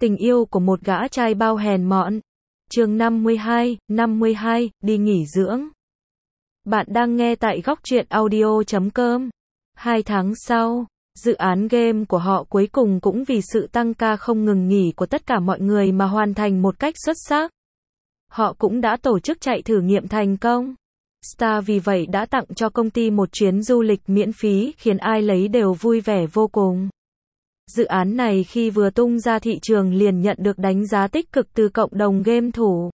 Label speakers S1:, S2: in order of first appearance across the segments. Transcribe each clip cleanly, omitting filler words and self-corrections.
S1: Tình yêu của một gã trai bao hèn mọn. Chương 52, đi nghỉ dưỡng. Bạn đang nghe tại góc truyện audio.com. 2 tháng sau, dự án game của họ cuối cùng cũng vì sự tăng ca không ngừng nghỉ của tất cả mọi người mà hoàn thành một cách xuất sắc. Họ cũng đã tổ chức chạy thử nghiệm thành công. Star vì vậy đã tặng cho công ty một chuyến du lịch miễn phí khiến ai lấy đều vui vẻ vô cùng. Dự án này khi vừa tung ra thị trường liền nhận được đánh giá tích cực từ cộng đồng game thủ.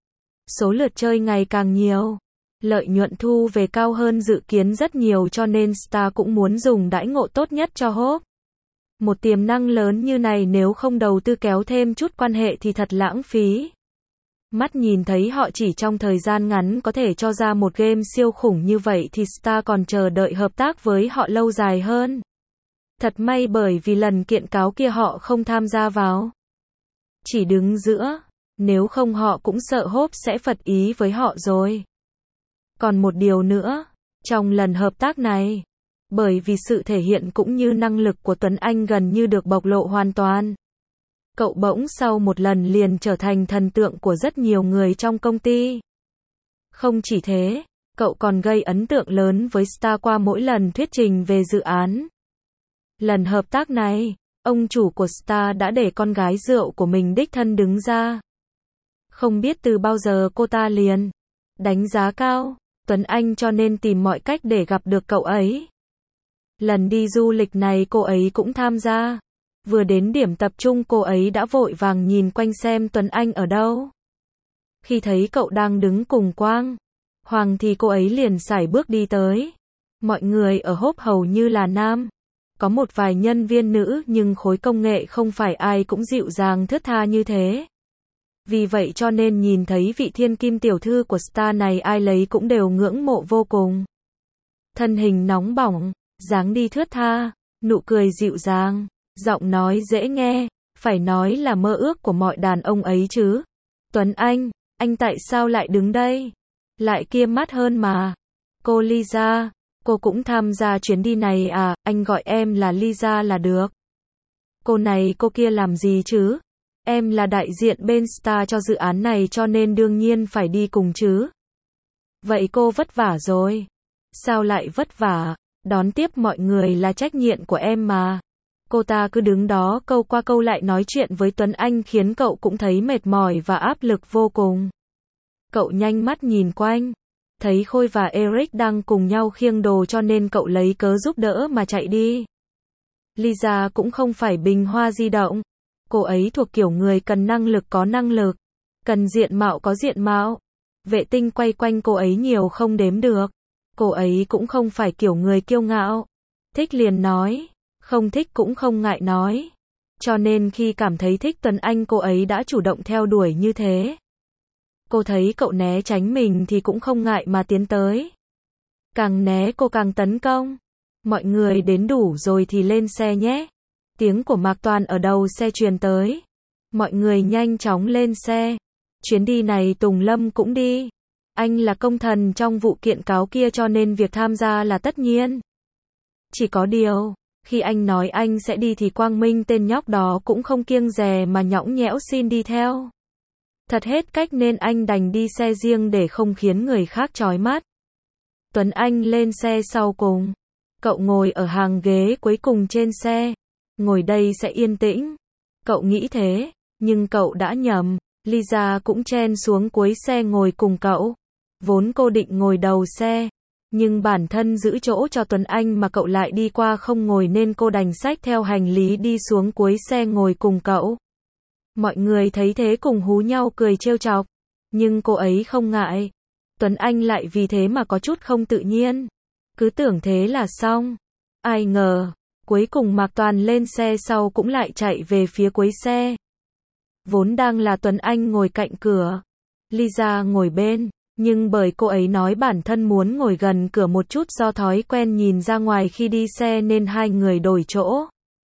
S1: Số lượt chơi ngày càng nhiều, lợi nhuận thu về cao hơn dự kiến rất nhiều cho nên Star cũng muốn dùng đãi ngộ tốt nhất cho Hope. Một tiềm năng lớn như này nếu không đầu tư kéo thêm chút quan hệ thì thật lãng phí. Mắt nhìn thấy họ chỉ trong thời gian ngắn có thể cho ra một game siêu khủng như vậy thì Star còn chờ đợi hợp tác với họ lâu dài hơn. Thật may bởi vì lần kiện cáo kia họ không tham gia vào. Chỉ đứng giữa, nếu không họ cũng sợ Hope sẽ phật ý với họ rồi. Còn một điều nữa, trong lần hợp tác này, bởi vì sự thể hiện cũng như năng lực của Tuấn Anh gần như được bộc lộ hoàn toàn. Cậu bỗng sau một lần liền trở thành thần tượng của rất nhiều người trong công ty. Không chỉ thế, cậu còn gây ấn tượng lớn với Star qua mỗi lần thuyết trình về dự án. Lần hợp tác này, ông chủ của Star đã để con gái rượu của mình đích thân đứng ra. Không biết từ bao giờ cô ta liền đánh giá cao Tuấn Anh cho nên tìm mọi cách để gặp được cậu ấy. Lần đi du lịch này cô ấy cũng tham gia. Vừa đến điểm tập trung cô ấy đã vội vàng nhìn quanh xem Tuấn Anh ở đâu. Khi thấy cậu đang đứng cùng Quang Hoàng thì cô ấy liền sải bước đi tới. Mọi người ở Hope hầu như là nam. Có một vài nhân viên nữ nhưng khối công nghệ không phải ai cũng dịu dàng thướt tha như thế. Vì vậy cho nên nhìn thấy vị thiên kim tiểu thư của Star này ai lấy cũng đều ngưỡng mộ vô cùng. Thân hình nóng bỏng, dáng đi thướt tha, nụ cười dịu dàng, giọng nói dễ nghe, phải nói là mơ ước của mọi đàn ông ấy chứ. Tuấn anh tại sao lại đứng đây? Lại kia mắt hơn mà. Cô Lisa, cô cũng tham gia chuyến đi này à, anh gọi em là Lisa là được. Cô này cô kia làm gì chứ? Em là đại diện bên Star cho dự án này cho nên đương nhiên phải đi cùng chứ. Vậy cô vất vả rồi. Sao lại vất vả? Đón tiếp mọi người là trách nhiệm của em mà. Cô ta cứ đứng đó câu qua câu lại nói chuyện với Tuấn Anh khiến cậu cũng thấy mệt mỏi và áp lực vô cùng. Cậu nhanh mắt nhìn quanh. Thấy Khôi và Eric đang cùng nhau khiêng đồ cho nên cậu lấy cớ giúp đỡ mà chạy đi. Lisa cũng không phải bình hoa di động. Cô ấy thuộc kiểu người cần năng lực có năng lực. Cần diện mạo có diện mạo. Vệ tinh quay quanh cô ấy nhiều không đếm được. Cô ấy cũng không phải kiểu người kiêu ngạo. Thích liền nói. Không thích cũng không ngại nói. Cho nên khi cảm thấy thích Tuấn Anh cô ấy đã chủ động theo đuổi như thế. Cô thấy cậu né tránh mình thì cũng không ngại mà tiến tới. Càng né cô càng tấn công. Mọi người đến đủ rồi thì lên xe nhé. Tiếng của Mạc Toàn ở đầu xe truyền tới. Mọi người nhanh chóng lên xe. Chuyến đi này Tùng Lâm cũng đi. Anh là công thần trong vụ kiện cáo kia cho nên việc tham gia là tất nhiên. Chỉ có điều, khi anh nói anh sẽ đi thì Quang Minh tên nhóc đó cũng không kiêng dè mà nhõng nhẽo xin đi theo. Thật hết cách nên anh đành đi xe riêng để không khiến người khác chói mắt. Tuấn Anh lên xe sau cùng. Cậu ngồi ở hàng ghế cuối cùng trên xe. Ngồi đây sẽ yên tĩnh. Cậu nghĩ thế, nhưng cậu đã nhầm. Lisa cũng chen xuống cuối xe ngồi cùng cậu. Vốn cô định ngồi đầu xe, nhưng bản thân giữ chỗ cho Tuấn Anh mà cậu lại đi qua không ngồi nên cô đành xách theo hành lý đi xuống cuối xe ngồi cùng cậu. Mọi người thấy thế cùng hú nhau cười trêu chọc, nhưng cô ấy không ngại. Tuấn Anh lại vì thế mà có chút không tự nhiên. Cứ tưởng thế là xong. Ai ngờ, cuối cùng Mạc Toàn lên xe sau cũng lại chạy về phía cuối xe. Vốn đang là Tuấn Anh ngồi cạnh cửa, Lisa ngồi bên, nhưng bởi cô ấy nói bản thân muốn ngồi gần cửa một chút do thói quen nhìn ra ngoài khi đi xe nên hai người đổi chỗ.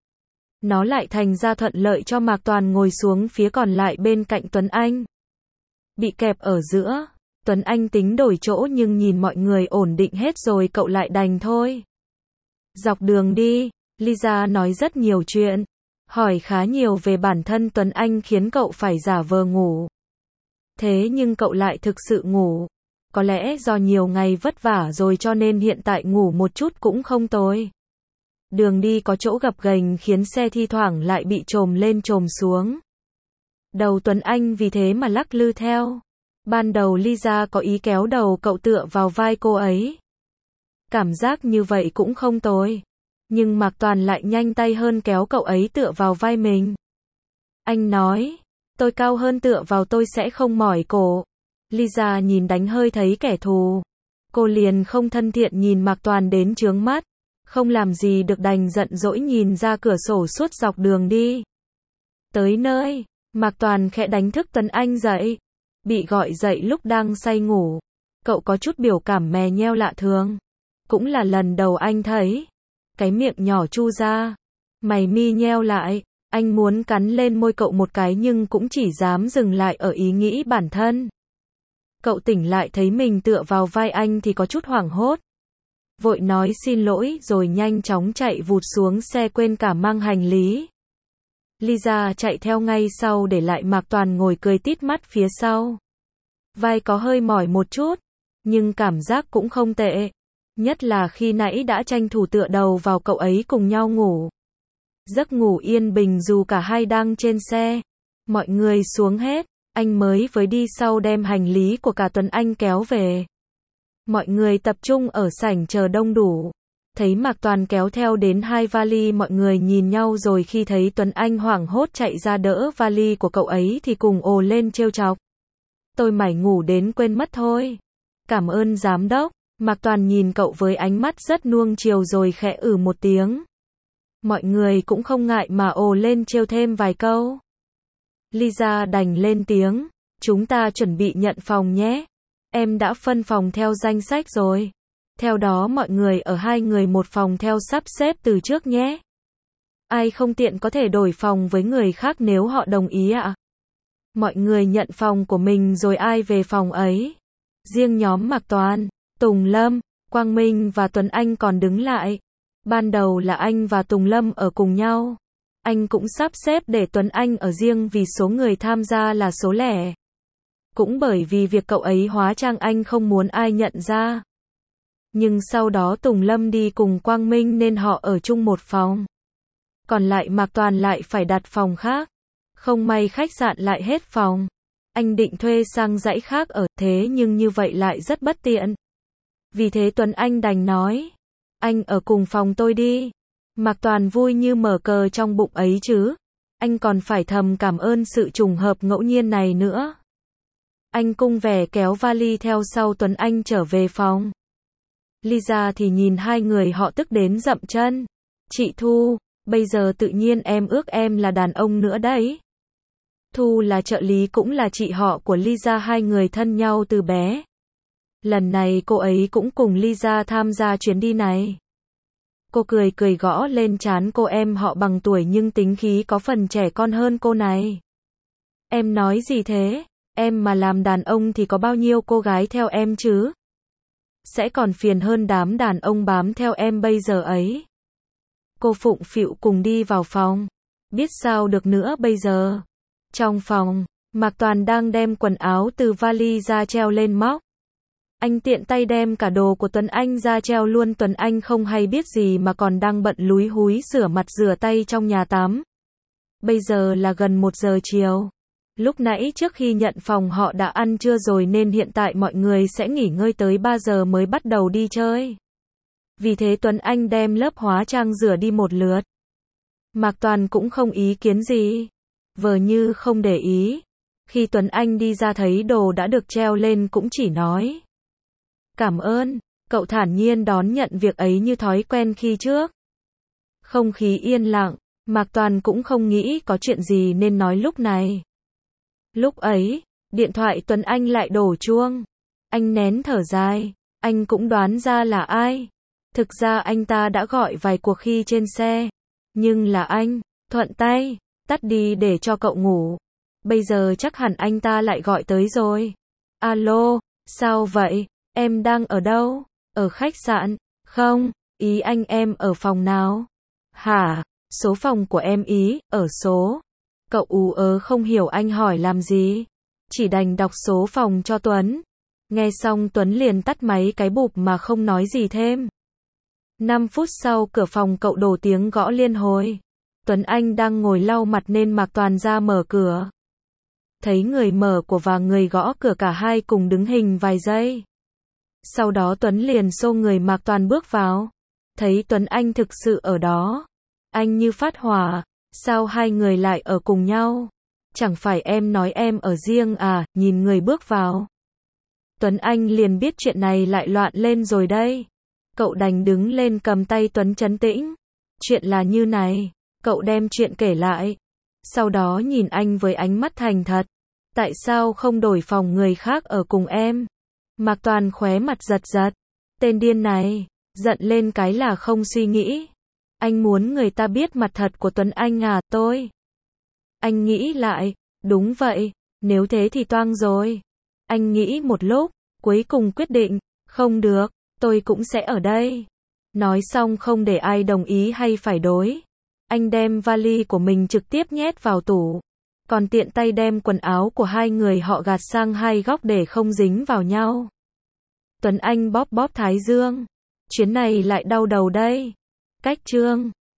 S1: Nó lại thành ra thuận lợi cho Mạc Toàn ngồi xuống phía còn lại bên cạnh Tuấn Anh. Bị kẹp ở giữa, Tuấn Anh tính đổi chỗ nhưng nhìn mọi người ổn định hết rồi cậu lại đành thôi. Dọc đường đi, Lisa nói rất nhiều chuyện. hỏi khá nhiều về bản thân Tuấn Anh khiến cậu phải giả vờ ngủ. Thế nhưng cậu lại thực sự ngủ. Có lẽ do nhiều ngày vất vả rồi cho nên hiện tại ngủ một chút cũng không tồi. Đường đi có chỗ gập ghềnh khiến xe thi thoảng lại bị chồm lên chồm xuống. Đầu Tuấn Anh vì thế mà lắc lư theo. Ban đầu Lisa có ý kéo đầu cậu tựa vào vai cô ấy. Cảm giác như vậy cũng không tồi. Nhưng Mạc Toàn lại nhanh tay hơn kéo cậu ấy tựa vào vai mình. Anh nói, tôi cao hơn tựa vào tôi sẽ không mỏi cổ. Lisa nhìn đánh hơi thấy kẻ thù. Cô liền không thân thiện nhìn Mạc Toàn đến chướng mắt. Không làm gì được đành giận dỗi nhìn ra cửa sổ suốt dọc đường đi. Tới nơi, Mạc Toàn khẽ đánh thức Tuấn Anh dậy. Bị gọi dậy lúc đang say ngủ. Cậu có chút biểu cảm mè nheo lạ thường. Cũng là lần đầu anh thấy. Cái miệng nhỏ chu ra. Mày mi nheo lại. Anh muốn cắn lên môi cậu một cái nhưng cũng chỉ dám dừng lại ở ý nghĩ bản thân. Cậu tỉnh lại thấy mình tựa vào vai anh thì có chút hoảng hốt. Vội nói xin lỗi rồi nhanh chóng chạy vụt xuống xe quên cả mang hành lý. Lisa chạy theo ngay sau để lại Mạc Toàn ngồi cười tít mắt phía sau. Vai có hơi mỏi một chút, nhưng cảm giác cũng không tệ. Nhất là khi nãy đã tranh thủ tựa đầu vào cậu ấy cùng nhau ngủ. Giấc ngủ yên bình dù cả hai đang trên xe. Mọi người xuống hết, anh mới với đi sau đem hành lý của cả Tuấn Anh kéo về. Mọi người tập trung ở sảnh chờ đông đủ. Thấy Mạc Toàn kéo theo đến 2 vali mọi người nhìn nhau rồi khi thấy Tuấn Anh hoảng hốt chạy ra đỡ vali của cậu ấy thì cùng ồ lên trêu chọc. Tôi mải ngủ đến quên mất thôi. Cảm ơn giám đốc. Mạc Toàn nhìn cậu với ánh mắt rất nuông chiều rồi khẽ một tiếng. Mọi người cũng không ngại mà ồ lên trêu thêm vài câu. Lisa đành lên tiếng. Chúng ta chuẩn bị nhận phòng nhé. Em đã phân phòng theo danh sách rồi. Theo đó mọi người ở 2 người một phòng theo sắp xếp từ trước nhé. Ai không tiện có thể đổi phòng với người khác nếu họ đồng ý ạ. Mọi người nhận phòng của mình rồi ai về phòng ấy. Riêng nhóm Mạc Toàn, Tùng Lâm, Quang Minh và Tuấn Anh còn đứng lại. Ban đầu là anh và Tùng Lâm ở cùng nhau. Anh cũng sắp xếp để Tuấn Anh ở riêng vì số người tham gia là số lẻ. Cũng bởi vì việc cậu ấy hóa trang anh không muốn ai nhận ra. Nhưng sau đó Tùng Lâm đi cùng Quang Minh nên họ ở chung một phòng. Còn lại Mạc Toàn lại phải đặt phòng khác. Không may khách sạn lại hết phòng. Anh định thuê sang dãy khác ở thế nhưng như vậy lại rất bất tiện. Vì thế Tuấn Anh đành nói. Anh ở cùng phòng tôi đi. Mạc Toàn vui như mở cờ trong bụng ấy chứ. Anh còn phải thầm cảm ơn sự trùng hợp ngẫu nhiên này nữa. Anh cung vẻ kéo vali theo sau Tuấn Anh trở về phòng. Lisa thì nhìn 2 người họ tức đến dậm chân. Chị Thu, bây giờ tự nhiên em ước em là đàn ông nữa đấy. Thu là trợ lý cũng là chị họ của Lisa, 2 người thân nhau từ bé. Lần này cô ấy cũng cùng Lisa tham gia chuyến đi này. Cô cười cười gõ lên trán cô, em họ bằng tuổi nhưng tính khí có phần trẻ con hơn cô này. Em nói gì thế? Em mà làm đàn ông thì có bao nhiêu cô gái theo em chứ? Sẽ còn phiền hơn đám đàn ông bám theo em bây giờ ấy. Cô phụng phịu cùng đi vào phòng. Biết sao được nữa bây giờ. Trong phòng, Mạc Toàn đang đem quần áo từ vali ra treo lên móc. Anh tiện tay đem cả đồ của Tuấn Anh ra treo luôn. Tuấn Anh không hay biết gì mà còn đang bận lúi húi rửa mặt rửa tay trong nhà tắm. Bây giờ là gần 1 giờ chiều. Lúc nãy trước khi nhận phòng họ đã ăn trưa rồi nên hiện tại mọi người sẽ nghỉ ngơi tới 3 giờ mới bắt đầu đi chơi. Vì thế Tuấn Anh đem lớp hóa trang rửa đi một lượt. Mạc Toàn cũng không ý kiến gì. Vờ như không để ý. Khi Tuấn Anh đi ra thấy đồ đã được treo lên cũng chỉ nói. Cảm ơn. Cậu thản nhiên đón nhận việc ấy như thói quen khi trước. Không khí yên lặng. Mạc Toàn cũng không nghĩ có chuyện gì nên nói lúc này. Lúc ấy, điện thoại Tuấn Anh lại đổ chuông. Anh nén thở dài. Anh cũng đoán ra là ai. Thực ra anh ta đã gọi vài cuộc khi trên xe. Nhưng là anh, thuận tay, tắt đi để cho cậu ngủ. Bây giờ chắc hẳn anh ta lại gọi tới rồi. Alo, sao vậy? Em đang ở đâu? Ở khách sạn? Không, ý anh em ở phòng nào? Hả? Số phòng của em ý, ở số. Cậu ú ớ không hiểu anh hỏi làm gì. Chỉ đành đọc số phòng cho Tuấn. Nghe xong Tuấn liền tắt máy cái bụp mà không nói gì thêm. 5 phút sau cửa phòng cậu đổ tiếng gõ liên hồi. Tuấn Anh đang ngồi lau mặt nên Mạc Toàn ra mở cửa. Thấy người mở của và người gõ cửa cả hai cùng đứng hình vài giây. Sau đó Tuấn liền xô người Mạc Toàn bước vào. Thấy Tuấn Anh thực sự ở đó. Anh như phát hỏa. Sao hai người lại ở cùng nhau? Chẳng phải em nói em ở riêng à, nhìn người bước vào. Tuấn Anh liền biết chuyện này lại loạn lên rồi đây. Cậu đành đứng lên cầm tay Tuấn trấn tĩnh. Chuyện là như này, cậu đem chuyện kể lại. Sau đó nhìn anh với ánh mắt thành thật. Tại sao không đổi phòng người khác ở cùng em? Mạc Toàn khóe mặt giật giật. Tên điên này, giận lên cái là không suy nghĩ. Anh muốn người ta biết mặt thật của Tuấn Anh à, tôi. Anh nghĩ lại, đúng vậy, nếu thế thì toang rồi. Anh nghĩ một lúc, cuối cùng quyết định, không được, tôi cũng sẽ ở đây. Nói xong không để ai đồng ý hay phải đối. Anh đem vali của mình trực tiếp nhét vào tủ. Còn tiện tay đem quần áo của hai người họ gạt sang hai góc để không dính vào nhau. Tuấn Anh bóp bóp thái dương. Chuyến này lại đau đầu đây. Cách chương